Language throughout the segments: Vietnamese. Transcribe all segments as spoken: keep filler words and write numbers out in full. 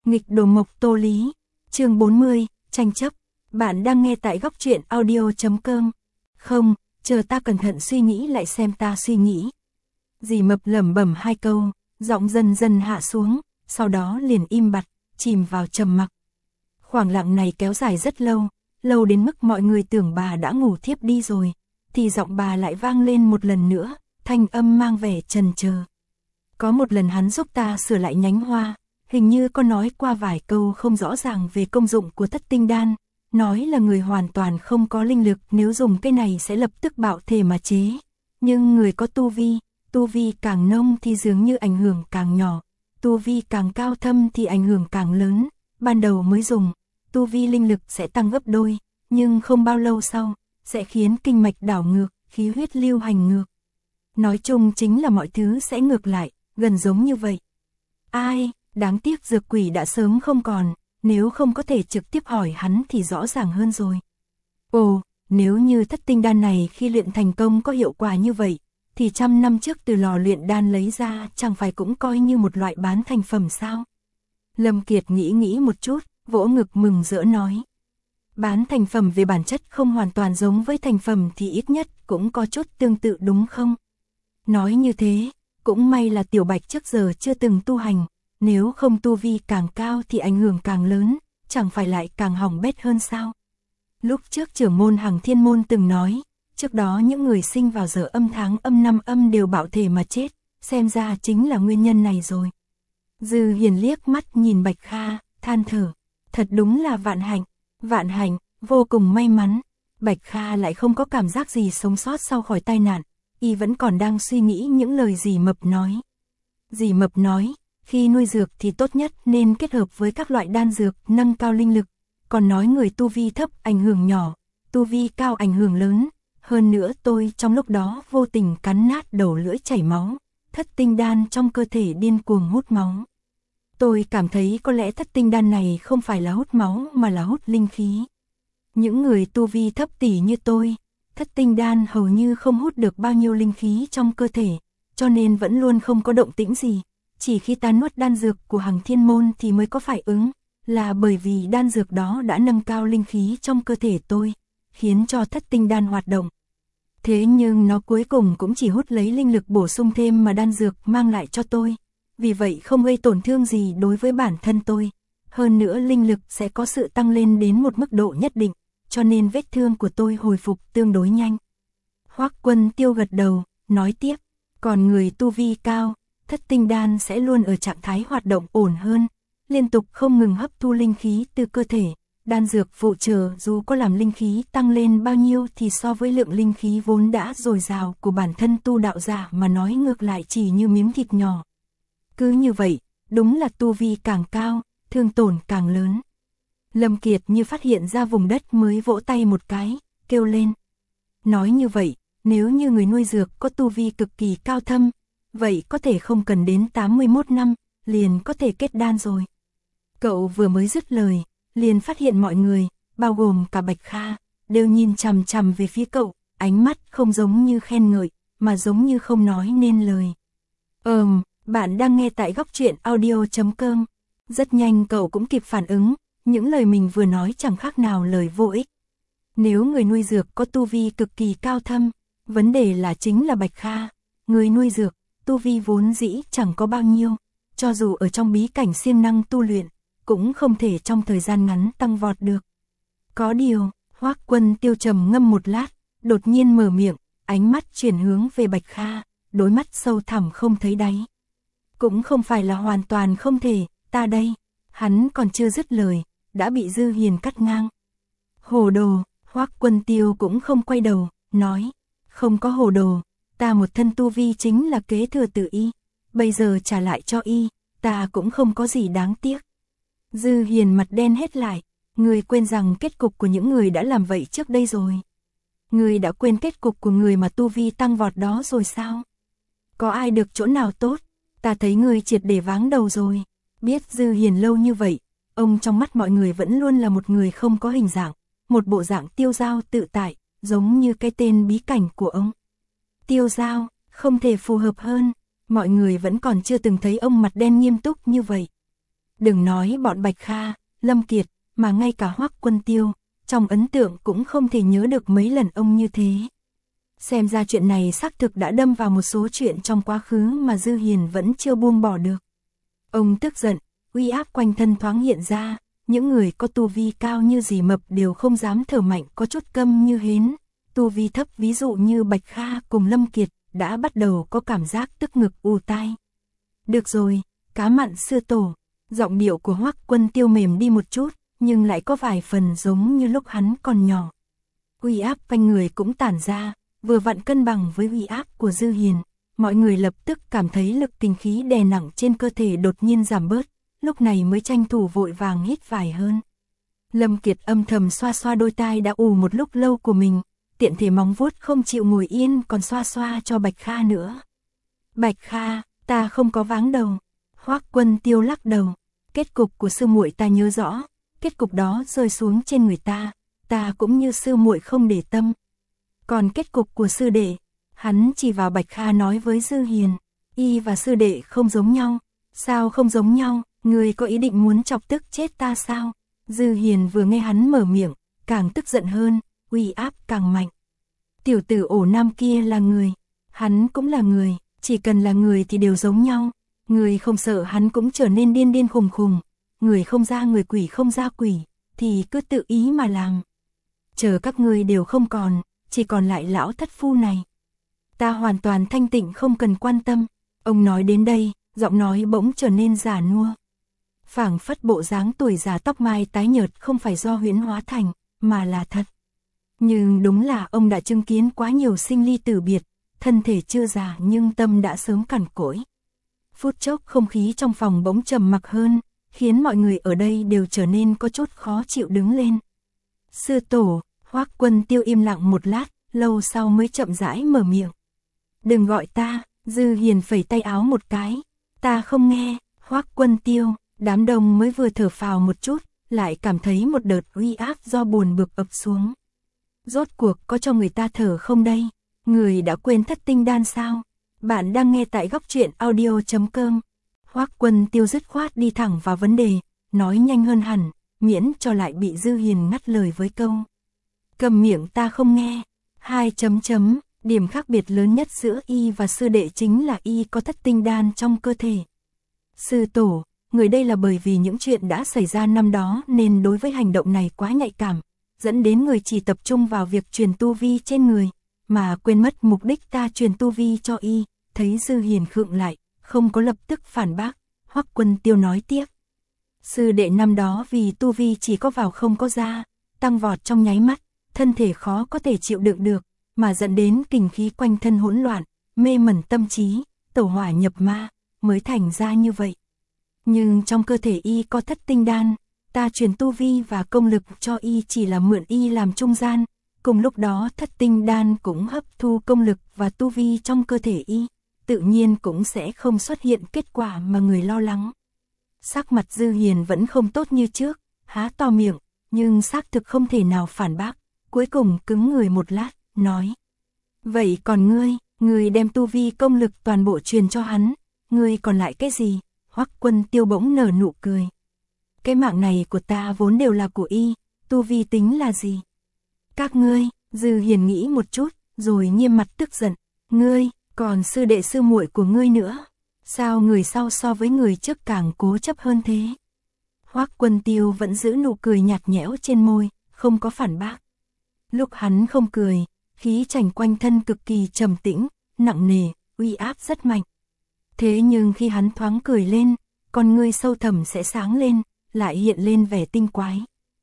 Nghịch đồ mộc Tô Lý, chương bốn mươi, tranh chấp. Bạn đang nghe tại góc truyện audio chấm com. Không, chờ ta cẩn thận suy nghĩ lại xem ta suy nghĩ. Dì Mập lẩm bẩm hai câu, giọng dần dần hạ xuống, sau đó liền im bặt, chìm vào trầm mặc. Khoảng lặng này kéo dài rất lâu, lâu đến mức mọi người tưởng bà đã ngủ thiếp đi rồi, thì giọng bà lại vang lên một lần nữa, thanh âm mang vẻ chần chờ. Có một lần hắn giúp ta sửa lại nhánh hoa, hình như có nói qua vài câu không rõ ràng về công dụng của thất tinh đan, nói là người hoàn toàn không có linh lực nếu dùng cái này sẽ lập tức bạo thể mà chế. Nhưng người có tu vi, tu vi càng nông thì dường như ảnh hưởng càng nhỏ, tu vi càng cao thâm thì ảnh hưởng càng lớn. Ban đầu mới dùng, tu vi linh lực sẽ tăng gấp đôi, nhưng không bao lâu sau, sẽ khiến kinh mạch đảo ngược, khí huyết lưu hành ngược. Nói chung chính là mọi thứ sẽ ngược lại, gần giống như vậy. Ai, đáng tiếc dược quỷ đã sớm không còn, nếu không có thể trực tiếp hỏi hắn thì rõ ràng hơn rồi. Ồ, nếu như thất tinh đan này khi luyện thành công có hiệu quả như vậy, thì trăm năm trước từ lò luyện đan lấy ra chẳng phải cũng coi như một loại bán thành phẩm sao? Lâm Kiệt nghĩ nghĩ một chút, vỗ ngực mừng rỡ nói. Bán thành phẩm về bản chất không hoàn toàn giống với thành phẩm thì ít nhất cũng có chút tương tự đúng không? Nói như thế, cũng may là Tiểu Bạch trước giờ chưa từng tu hành, nếu không tu vi càng cao thì ảnh hưởng càng lớn, chẳng phải lại càng hỏng bét hơn sao? Lúc trước trưởng môn Hằng Thiên Môn từng nói, trước đó những người sinh vào giờ âm tháng âm năm âm đều bạo thể mà chết, xem ra chính là nguyên nhân này rồi. Dư Hiền liếc mắt nhìn Bạch Kha, than thở, thật đúng là vạn hạnh, vạn hạnh, vô cùng may mắn. Bạch Kha lại không có cảm giác gì sống sót sau khỏi tai nạn, y vẫn còn đang suy nghĩ những lời dì Mập nói. Dì Mập nói, khi nuôi dược thì tốt nhất nên kết hợp với các loại đan dược nâng cao linh lực, còn nói người tu vi thấp ảnh hưởng nhỏ, tu vi cao ảnh hưởng lớn. Hơn nữa tôi trong lúc đó vô tình cắn nát đầu lưỡi chảy máu, thất tinh đan trong cơ thể điên cuồng hút máu. Tôi cảm thấy có lẽ thất tinh đan này không phải là hút máu mà là hút linh khí. Những người tu vi thấp tỷ như tôi, thất tinh đan hầu như không hút được bao nhiêu linh khí trong cơ thể, cho nên vẫn luôn không có động tĩnh gì. Chỉ khi ta nuốt đan dược của Hằng Thiên Môn thì mới có phản ứng, là bởi vì đan dược đó đã nâng cao linh khí trong cơ thể tôi, khiến cho thất tinh đan hoạt động. Thế nhưng nó cuối cùng cũng chỉ hút lấy linh lực bổ sung thêm mà đan dược mang lại cho tôi, vì vậy không gây tổn thương gì đối với bản thân tôi. Hơn nữa linh lực sẽ có sự tăng lên đến một mức độ nhất định, cho nên vết thương của tôi hồi phục tương đối nhanh. Hoắc Quân Tiêu gật đầu, nói tiếp, còn người tu vi cao, thất tinh đan sẽ luôn ở trạng thái hoạt động ổn hơn, liên tục không ngừng hấp thu linh khí từ cơ thể. Đan dược phụ trợ dù có làm linh khí tăng lên bao nhiêu thì so với lượng linh khí vốn đã dồi dào của bản thân tu đạo giả mà nói ngược lại chỉ như miếng thịt nhỏ. Cứ như vậy, đúng là tu vi càng cao, thương tổn càng lớn. Lâm Kiệt như phát hiện ra vùng đất mới vỗ tay một cái, kêu lên. Nói như vậy, nếu như người nuôi dược có tu vi cực kỳ cao thâm, vậy có thể không cần đến tám mươi mốt năm, liền có thể kết đan rồi. Cậu vừa mới dứt lời, liền phát hiện mọi người, bao gồm cả Bạch Kha, đều nhìn chằm chằm về phía cậu, ánh mắt không giống như khen ngợi, mà giống như không nói nên lời. Ừm, bạn đang nghe tại góc truyện audio chấm com. Rất nhanh cậu cũng kịp phản ứng, những lời mình vừa nói chẳng khác nào lời vô ích. Nếu người nuôi dược có tu vi cực kỳ cao thâm, vấn đề là chính là Bạch Kha, người nuôi dược, tu vi vốn dĩ chẳng có bao nhiêu, cho dù ở trong bí cảnh siêng năng tu luyện, cũng không thể trong thời gian ngắn tăng vọt được. Có điều, Hoắc Quân Tiêu trầm ngâm một lát, đột nhiên mở miệng, ánh mắt chuyển hướng về Bạch Kha, đôi mắt sâu thẳm không thấy đáy. Cũng không phải là hoàn toàn không thể, ta đây, hắn còn chưa dứt lời, đã bị Dư Hiền cắt ngang. Hồ đồ, Hoắc Quân Tiêu cũng không quay đầu, nói, không có hồ đồ, ta một thân tu vi chính là kế thừa từ y, bây giờ trả lại cho y, ta cũng không có gì đáng tiếc. Dư Hiền mặt đen hết lại, người quên rằng kết cục của những người đã làm vậy trước đây rồi. Người đã quên kết cục của người mà tu vi tăng vọt đó rồi sao? Có ai được chỗ nào tốt? Ta thấy người triệt để váng đầu rồi. Biết Dư Hiền lâu như vậy, ông trong mắt mọi người vẫn luôn là một người không có hình dạng, một bộ dạng tiêu dao tự tại, giống như cái tên bí cảnh của ông. Tiêu dao, không thể phù hợp hơn, mọi người vẫn còn chưa từng thấy ông mặt đen nghiêm túc như vậy. Đừng nói bọn Bạch Kha, Lâm Kiệt, mà ngay cả Hoắc Quân Tiêu, trong ấn tượng cũng không thể nhớ được mấy lần ông như thế. Xem ra chuyện này xác thực đã đâm vào một số chuyện trong quá khứ mà Dư Hiền vẫn chưa buông bỏ được. Ông tức giận, uy áp quanh thân thoáng hiện ra, những người có tu vi cao như Dì Mập đều không dám thở mạnh, có chút câm như hến. Tu vi thấp ví dụ như Bạch Kha cùng Lâm Kiệt đã bắt đầu có cảm giác tức ngực ù tai. Được rồi, cá mặn sư tổ. Giọng điệu của Hoắc Quân Tiêu mềm đi một chút, nhưng lại có vài phần giống như lúc hắn còn nhỏ. Uy áp quanh người cũng tản ra, vừa vặn cân bằng với uy áp của Dư Hiền. Mọi người lập tức cảm thấy lực kinh khí đè nặng trên cơ thể đột nhiên giảm bớt, lúc này mới tranh thủ vội vàng hít vài hơn. Lâm Kiệt âm thầm xoa xoa đôi tai đã ù một lúc lâu của mình, tiện thể móng vuốt không chịu ngồi yên còn xoa xoa cho Bạch Kha nữa. Bạch Kha, ta không có váng đầu. Hoắc Quân Tiêu lắc đầu. Kết cục của sư muội ta nhớ rõ, kết cục đó rơi xuống trên người ta, ta cũng như sư muội không để tâm. Còn kết cục của sư đệ, hắn chỉ vào Bạch Kha nói với Dư Hiền, y và sư đệ không giống nhau. Sao không giống nhau, người có ý định muốn chọc tức chết ta sao? Dư Hiền vừa nghe hắn mở miệng, càng tức giận hơn, uy áp càng mạnh. Tiểu tử ổ nam kia là người, hắn cũng là người, chỉ cần là người thì đều giống nhau. Người không sợ hắn cũng trở nên điên điên khùng khùng, người không ra người quỷ không ra quỷ, thì cứ tự ý mà làm. Chờ các ngươi đều không còn, chỉ còn lại lão thất phu này. Ta hoàn toàn thanh tịnh không cần quan tâm. Ông nói đến đây, giọng nói bỗng trở nên già nua. Phảng phất bộ dáng tuổi già tóc mai tái nhợt không phải do huyễn hóa thành, mà là thật. Nhưng đúng là ông đã chứng kiến quá nhiều sinh ly tử biệt, thân thể chưa già nhưng tâm đã sớm cằn cỗi. Phút chốc không khí trong phòng bỗng trầm mặc hơn, khiến mọi người ở đây đều trở nên có chút khó chịu đứng lên. Sư tổ, Hoắc Quân Tiêu im lặng một lát, lâu sau mới chậm rãi mở miệng. Đừng gọi ta, Dư Hiền phẩy tay áo một cái. Ta không nghe, Hoắc Quân Tiêu, đám đông mới vừa thở phào một chút, lại cảm thấy một đợt uy áp do buồn bực ập xuống. Rốt cuộc có cho người ta thở không đây? Người đã quên thất tinh đan sao? Bạn đang nghe tại góc truyện audio chấm com. Hoắc Quân Tiêu dứt khoát đi thẳng vào vấn đề, nói nhanh hơn hẳn, miễn cho lại bị Dư Hiền ngắt lời với câu. Cầm miệng ta không nghe. Hai chấm chấm, điểm khác biệt lớn nhất giữa y và sư đệ chính là y có thất tinh đan trong cơ thể. Sư tổ, người đây là bởi vì những chuyện đã xảy ra năm đó nên đối với hành động này quá nhạy cảm, dẫn đến người chỉ tập trung vào việc truyền tu vi trên người, mà quên mất mục đích ta truyền tu vi cho y. Thấy Dư Hiền khựng lại, không có lập tức phản bác, Hoắc Quân Tiêu nói tiếp. Sư đệ năm đó vì tu vi chỉ có vào không có ra, tăng vọt trong nháy mắt, thân thể khó có thể chịu đựng được, mà dẫn đến kình khí quanh thân hỗn loạn, mê mẩn tâm trí, tẩu hỏa nhập ma, mới thành ra như vậy. Nhưng trong cơ thể y có thất tinh đan, ta truyền tu vi và công lực cho y chỉ là mượn y làm trung gian, cùng lúc đó thất tinh đan cũng hấp thu công lực và tu vi trong cơ thể y, tự nhiên cũng sẽ không xuất hiện kết quả mà người lo lắng. Sắc mặt Dư Hiền vẫn không tốt như trước, há to miệng, nhưng xác thực không thể nào phản bác, cuối cùng cứng người một lát, nói. Vậy còn ngươi, ngươi đem tu vi công lực toàn bộ truyền cho hắn, ngươi còn lại cái gì? Hoắc Quân Tiêu bỗng nở nụ cười. Cái mạng này của ta vốn đều là của y, tu vi tính là gì? Các ngươi, Dư Hiền nghĩ một chút, rồi nghiêm mặt tức giận. Ngươi, còn sư đệ sư muội của ngươi nữa. Sao người sau so với người trước càng cố chấp hơn thế? Hoắc Quân Tiêu vẫn giữ nụ cười nhạt nhẽo trên môi, không có phản bác. Lúc hắn không cười, khí chảnh quanh thân cực kỳ trầm tĩnh, nặng nề, uy áp rất mạnh. Thế nhưng khi hắn thoáng cười lên, con ngươi sâu thẳm sẽ sáng lên, lại hiện lên vẻ tinh quái.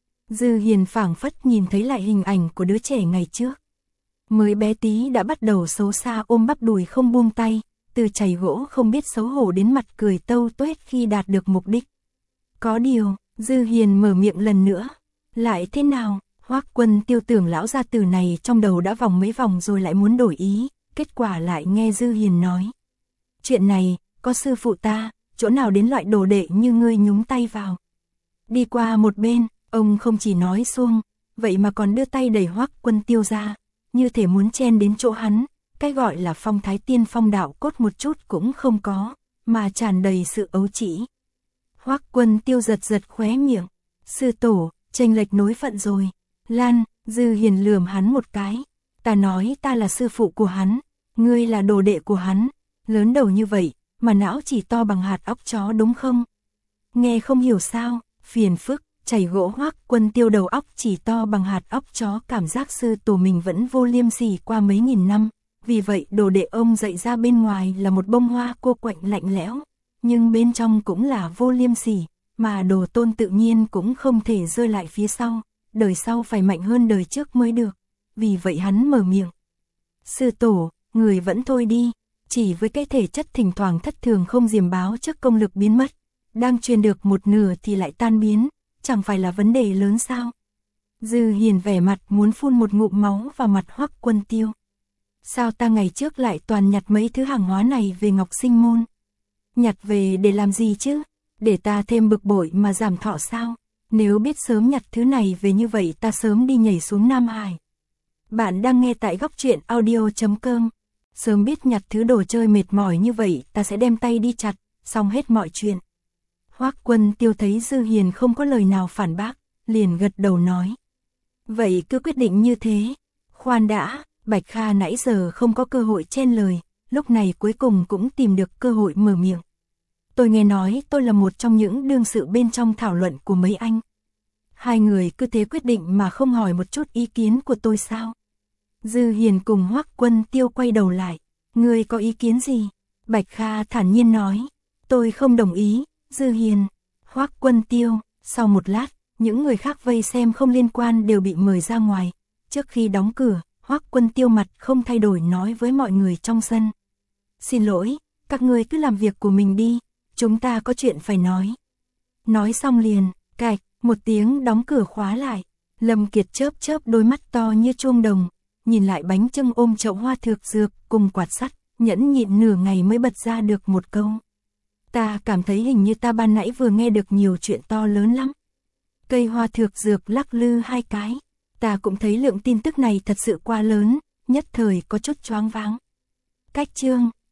Dư Hiền phảng phất nhìn thấy lại hình ảnh của đứa trẻ ngày trước. Mới bé tí đã bắt đầu xấu xa ôm bắp đùi không buông tay, từ chày gỗ không biết xấu hổ đến mặt cười tâu tuét khi đạt được mục đích. Có điều, Dư Hiền mở miệng lần nữa. Lại thế nào? Hoắc Quân Tiêu tưởng lão gia tử này trong đầu đã vòng mấy vòng rồi lại muốn đổi ý, kết quả lại nghe Dư Hiền nói. Chuyện này, có sư phụ ta, chỗ nào đến loại đồ đệ như ngươi nhúng tay vào. Đi qua một bên, ông không chỉ nói xuông, vậy mà còn đưa tay đẩy Hoắc Quân Tiêu ra, như thể muốn chen đến chỗ hắn, cái gọi là phong thái tiên phong đạo cốt một chút cũng không có, mà tràn đầy sự ấu trĩ. Hoắc Quân Tiêu giật giật khóe miệng. Sư tổ, chênh lệch nối phận rồi. Lan, Dư Hiền lườm hắn một cái. Ta nói ta là sư phụ của hắn, ngươi là đồ đệ của hắn, lớn đầu như vậy, mà não chỉ to bằng hạt óc chó đúng không? Nghe không hiểu sao, phiền phức, chảy gỗ. Hoắc Quân Tiêu đầu óc chỉ to bằng hạt óc chó, cảm giác sư tổ mình vẫn vô liêm sỉ qua mấy nghìn năm, vì vậy đồ đệ ông dạy ra bên ngoài là một bông hoa cô quạnh lạnh lẽo, nhưng bên trong cũng là vô liêm sỉ, mà đồ tôn tự nhiên cũng không thể rơi lại phía sau, đời sau phải mạnh hơn đời trước mới được, vì vậy hắn mở miệng. Sư tổ, người vẫn thôi đi, chỉ với cái thể chất thỉnh thoảng thất thường không diềm báo trước công lực biến mất, đang truyền được một nửa thì lại tan biến, chẳng phải là vấn đề lớn sao? Dư Hiền vẻ mặt muốn phun một ngụm máu vào mặt Hoắc Quân Tiêu. Sao ta ngày trước lại toàn nhặt mấy thứ hàng hóa này về Ngọc Sinh Môn? Nhặt về để làm gì chứ? Để ta thêm bực bội mà giảm thọ sao? Nếu biết sớm nhặt thứ này về như vậy ta sớm đi nhảy xuống Nam Hải. Bạn đang nghe tại góc truyện audio chấm com. Sớm biết nhặt thứ đồ chơi mệt mỏi như vậy ta sẽ đem tay đi chặt, xong hết mọi chuyện. Hoắc Quân Tiêu thấy Dư Hiền không có lời nào phản bác, liền gật đầu nói. Vậy cứ quyết định như thế. Khoan đã, Bạch Kha nãy giờ không có cơ hội chen lời, lúc này cuối cùng cũng tìm được cơ hội mở miệng. Tôi nghe nói tôi là một trong những đương sự bên trong thảo luận của mấy anh. Hai người cứ thế quyết định mà không hỏi một chút ý kiến của tôi sao? Dư Hiền cùng Hoắc Quân Tiêu quay đầu lại. Ngươi có ý kiến gì? Bạch Kha thản nhiên nói. Tôi không đồng ý. Dư Hiền, Hoắc Quân Tiêu. Sau một lát, những người khác vây xem không liên quan đều bị mời ra ngoài. Trước khi đóng cửa, Hoắc Quân Tiêu mặt không thay đổi nói với mọi người trong sân. Xin lỗi, các ngươi cứ làm việc của mình đi, chúng ta có chuyện phải nói. Nói xong liền, cạch, một tiếng đóng cửa khóa lại. Lâm Kiệt chớp chớp đôi mắt to như chuông đồng, nhìn lại bánh chưng ôm chậu hoa thược dược cùng quạt sắt, nhẫn nhịn nửa ngày mới bật ra được một câu. Ta cảm thấy hình như ta ban nãy vừa nghe được nhiều chuyện to lớn lắm. Cây hoa thược dược lắc lư hai cái. Ta cũng thấy lượng tin tức này thật sự quá lớn, nhất thời có chút choáng váng. Cách chương